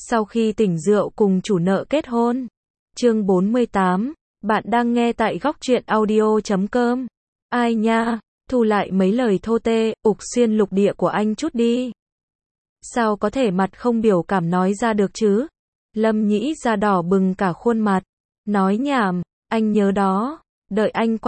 Sau khi tỉnh rượu cùng chủ nợ kết hôn. Chương 48, bạn đang nghe tại góc truyện audio.com. Ai nha, thu lại mấy lời thô tê, ục xuyên lục địa của anh chút đi. Sao có thể mặt không biểu cảm nói ra được chứ? Lâm Nhĩ ra đỏ bừng cả khuôn mặt. Nói nhảm, anh nhớ đó, đợi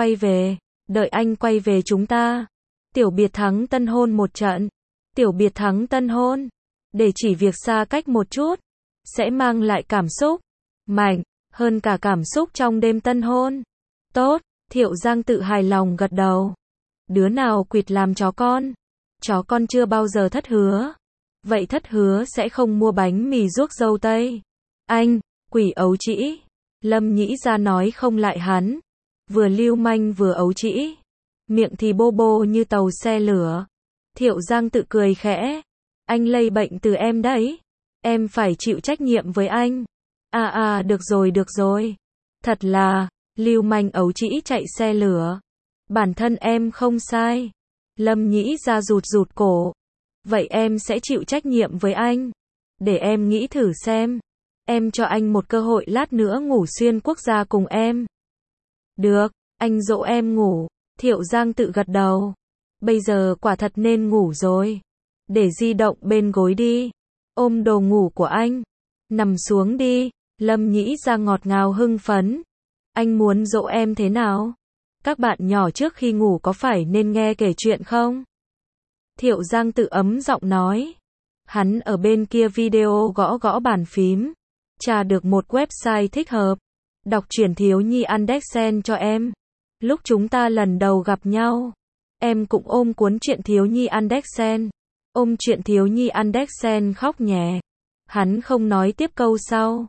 anh quay về chúng ta. Tiểu biệt thắng tân hôn một trận. Tiểu biệt thắng tân hôn. Để chỉ việc xa cách một chút, sẽ mang lại cảm xúc mạnh hơn cả cảm xúc trong đêm tân hôn. Tốt, Thiệu Giang tự hài lòng gật đầu. Đứa nào quỵt làm chó con? Chó con chưa bao giờ thất hứa. Vậy thất hứa sẽ không mua bánh mì ruốc dâu tây. Anh, quỷ ấu trĩ. Lâm Nhĩ ra nói không lại hắn. Vừa lưu manh vừa ấu trĩ. Miệng thì bô bô như tàu xe lửa. Thiệu Giang tự cười khẽ. Anh lây bệnh từ em đấy. Em phải chịu trách nhiệm với anh. Được rồi. Thật là, lưu manh ấu trĩ chạy xe lửa. Bản thân em không sai. Lâm Nhĩ ra rụt cổ. Vậy em sẽ chịu trách nhiệm với anh. Để em nghĩ thử xem. Em cho anh một cơ hội lát nữa ngủ xuyên quốc gia cùng em. Được, anh dỗ em ngủ. Thiệu Giang tự gật đầu. Bây giờ quả thật nên ngủ rồi. Để di động bên gối đi. Ôm đồ ngủ của anh. Nằm xuống đi. Lâm Nhĩ ra ngọt ngào hưng phấn. Anh muốn dỗ em thế nào? Các bạn nhỏ trước khi ngủ có phải nên nghe kể chuyện không? Thiệu Giang tự ấm giọng nói. Hắn ở bên kia video gõ gõ bàn phím. Tra được một website thích hợp. Đọc truyện thiếu nhi Andersen cho em. Lúc chúng ta lần đầu gặp nhau, em cũng ôm cuốn truyện thiếu nhi Andersen. Ôm truyện thiếu nhi Andersen khóc nhè. Hắn không nói tiếp câu sau.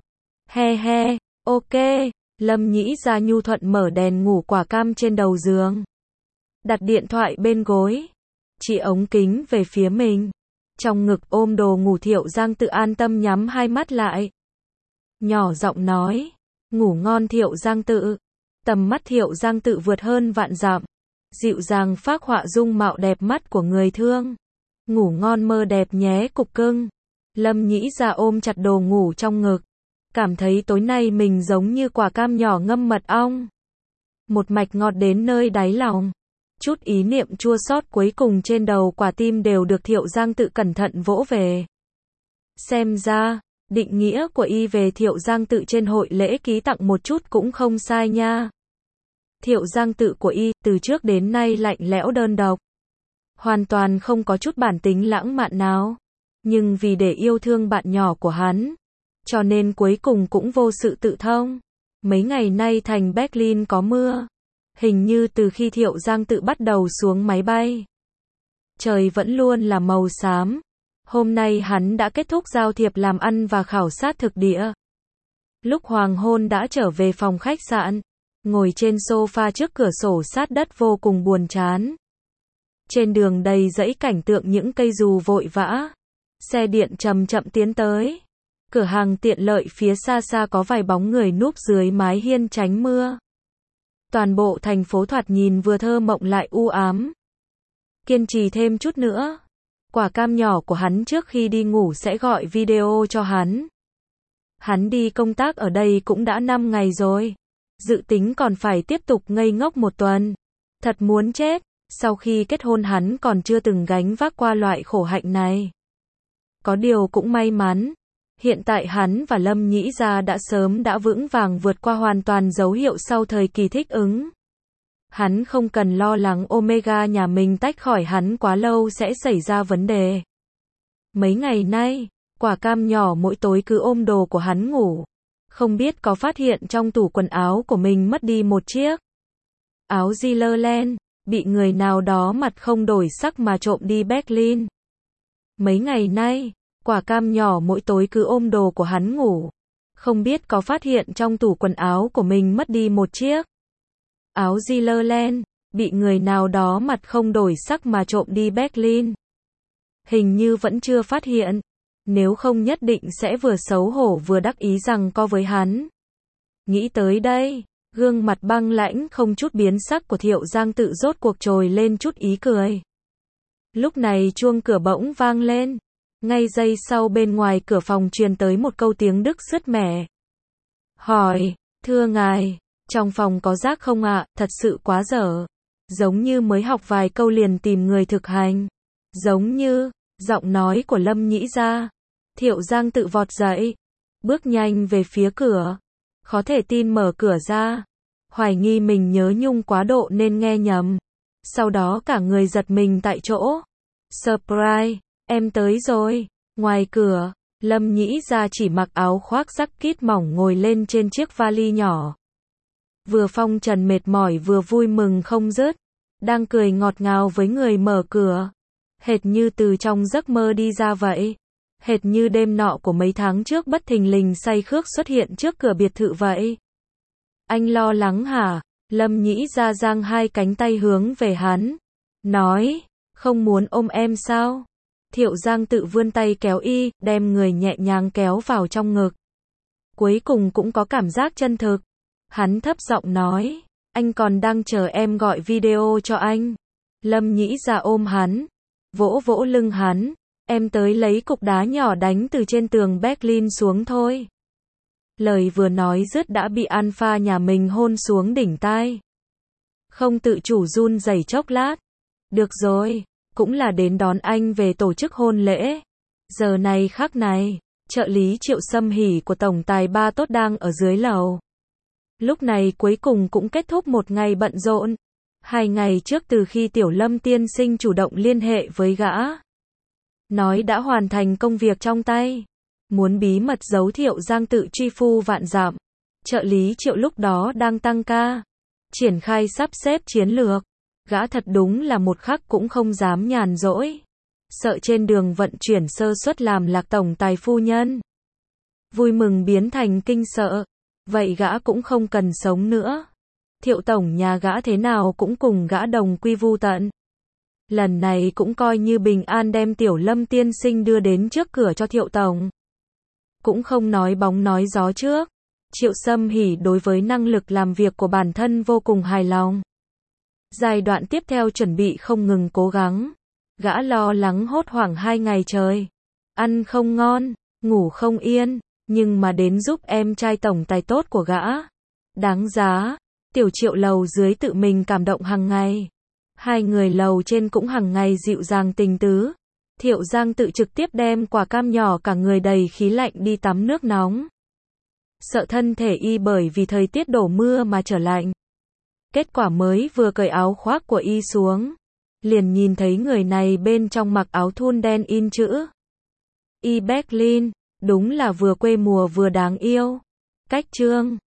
He, ok. Lâm Nhĩ ra nhu thuận mở đèn ngủ quả cam trên đầu giường. Đặt điện thoại bên gối. Chỉ ống kính về phía mình. Trong ngực ôm đồ ngủ. Thiệu Giang tự an tâm nhắm hai mắt lại. Nhỏ giọng nói. Ngủ ngon Thiệu Giang tự. Tầm mắt Thiệu Giang tự vượt hơn vạn dặm. Dịu dàng phác họa dung mạo đẹp mắt của người thương. Ngủ ngon mơ đẹp nhé cục cưng. Lâm Nhĩ ra ôm chặt đồ ngủ trong ngực. Cảm thấy tối nay mình giống như quả cam nhỏ ngâm mật ong. Một mạch ngọt đến nơi đáy lòng. Chút ý niệm chua xót cuối cùng trên đầu quả tim đều được Thiệu Giang tự cẩn thận vỗ về. Xem ra, định nghĩa của y về Thiệu Giang tự trên hội lễ ký tặng một chút cũng không sai nha. Thiệu Giang tự của y, từ trước đến nay lạnh lẽo đơn độc. Hoàn toàn không có chút bản tính lãng mạn nào. Nhưng vì để yêu thương bạn nhỏ của hắn, cho nên cuối cùng cũng vô sự tự thông. Mấy ngày nay thành Berlin có mưa. Hình như từ khi Thiệu Giang tự bắt đầu xuống máy bay, trời vẫn luôn là màu xám. Hôm nay hắn đã kết thúc giao thiệp làm ăn và khảo sát thực địa. Lúc hoàng hôn đã trở về phòng khách sạn, ngồi trên sofa trước cửa sổ sát đất vô cùng buồn chán. Trên đường đầy dãy cảnh tượng những cây dù vội vã. Xe điện chậm chậm tiến tới. Cửa hàng tiện lợi phía xa xa có vài bóng người núp dưới mái hiên tránh mưa. Toàn bộ thành phố thoạt nhìn vừa thơ mộng lại u ám. Kiên trì thêm chút nữa. Quả cam nhỏ của hắn trước khi đi ngủ sẽ gọi video cho hắn. Hắn đi công tác ở đây cũng đã 5 ngày rồi. Dự tính còn phải tiếp tục ngây ngốc một tuần. Thật muốn chết. Sau khi kết hôn hắn còn chưa từng gánh vác qua loại khổ hạnh này. Có điều cũng may mắn. Hiện tại hắn và Lâm Nhĩ ra đã vững vàng vượt qua hoàn toàn dấu hiệu sau thời kỳ thích ứng. Hắn không cần lo lắng Omega nhà mình tách khỏi hắn quá lâu sẽ xảy ra vấn đề. Mấy ngày nay, quả cam nhỏ mỗi tối cứ ôm đồ của hắn ngủ. Không biết có phát hiện trong tủ quần áo của mình mất đi một chiếc áo Zillerland, bị người nào đó mặt không đổi sắc mà trộm đi Berlin. Mấy ngày nay, quả cam nhỏ mỗi tối cứ ôm đồ của hắn ngủ. Không biết có phát hiện trong tủ quần áo của mình mất đi một chiếc áo Zillerland, bị người nào đó mặt không đổi sắc mà trộm đi Berlin. Hình như vẫn chưa phát hiện. Nếu không nhất định sẽ vừa xấu hổ vừa đắc ý rằng co với hắn. Nghĩ tới đây, gương mặt băng lãnh không chút biến sắc của Thiệu Giang tự rốt cuộc trồi lên chút ý cười. Lúc này chuông cửa bỗng vang lên. Ngay giây sau bên ngoài cửa phòng truyền tới một câu tiếng Đức sứt mẻ. Hỏi, thưa ngài, trong phòng có rác không ạ? Thật sự quá dở. Giống như mới học vài câu liền tìm người thực hành. Giống như, giọng nói của Lâm Nhĩ ra. Thiệu Giang tự vọt dậy, bước nhanh về phía cửa. Khó thể tin mở cửa ra. Hoài nghi mình nhớ nhung quá độ nên nghe nhầm. Sau đó cả người giật mình tại chỗ. Surprise, em tới rồi. Ngoài cửa, Lâm Nhĩ ra chỉ mặc áo khoác jacket mỏng ngồi lên trên chiếc vali nhỏ. Vừa phong trần mệt mỏi vừa vui mừng không dứt. Đang cười ngọt ngào với người mở cửa. Hệt như từ trong giấc mơ đi ra vậy. Hệt như đêm nọ của mấy tháng trước bất thình lình say khước xuất hiện trước cửa biệt thự vậy. Anh lo lắng hả? Lâm Nhĩ ra giang hai cánh tay hướng về hắn. Nói, không muốn ôm em sao? Thiệu Giang tự vươn tay kéo y, đem người nhẹ nhàng kéo vào trong ngực. Cuối cùng cũng có cảm giác chân thực. Hắn thấp giọng nói, anh còn đang chờ em gọi video cho anh. Lâm Nhĩ ra ôm hắn, vỗ vỗ lưng hắn, em tới lấy cục đá nhỏ đánh từ trên tường Berlin xuống thôi. Lời vừa nói dứt đã bị Alpha nhà mình hôn xuống đỉnh tai. Không tự chủ run rẩy chốc lát. Được rồi, cũng là đến đón anh về tổ chức hôn lễ. Giờ này khắc này, trợ lý Triệu Sâm Hỉ của tổng tài Ba Tốt đang ở dưới lầu. Lúc này cuối cùng cũng kết thúc một ngày bận rộn. 2 ngày trước từ khi Tiểu Lâm tiên sinh chủ động liên hệ với gã. Nói đã hoàn thành công việc trong tay. Muốn bí mật giấu Thiệu Giang tự truy phu vạn dặm. Trợ lý Triệu lúc đó đang tăng ca. Triển khai sắp xếp chiến lược. Gã thật đúng là một khắc cũng không dám nhàn rỗi. Sợ trên đường vận chuyển sơ suất làm lạc tổng tài phu nhân. Vui mừng biến thành kinh sợ. Vậy gã cũng không cần sống nữa. Thiệu tổng nhà gã thế nào cũng cùng gã đồng quy vu tận. Lần này cũng coi như bình an đem Tiểu Lâm tiên sinh đưa đến trước cửa cho Thiệu tổng. Cũng không nói bóng nói gió trước. Triệu Sâm Hỉ đối với năng lực làm việc của bản thân vô cùng hài lòng. Giai đoạn tiếp theo chuẩn bị không ngừng cố gắng. Gã lo lắng hốt hoảng 2 ngày trời. Ăn không ngon, ngủ không yên, nhưng mà đến giúp em trai tổng tài tốt của gã. Đáng giá. Tiểu Triệu lầu dưới tự mình cảm động hàng ngày. 2 người lầu trên cũng hàng ngày dịu dàng tình tứ. Thiệu Giang tự trực tiếp đem quả cam nhỏ cả người đầy khí lạnh đi tắm nước nóng. Sợ thân thể y bởi vì thời tiết đổ mưa mà trở lạnh. Kết quả mới vừa cởi áo khoác của y xuống. Liền nhìn thấy người này bên trong mặc áo thun đen in chữ Y Berlin, đúng là vừa quê mùa vừa đáng yêu. Cách chương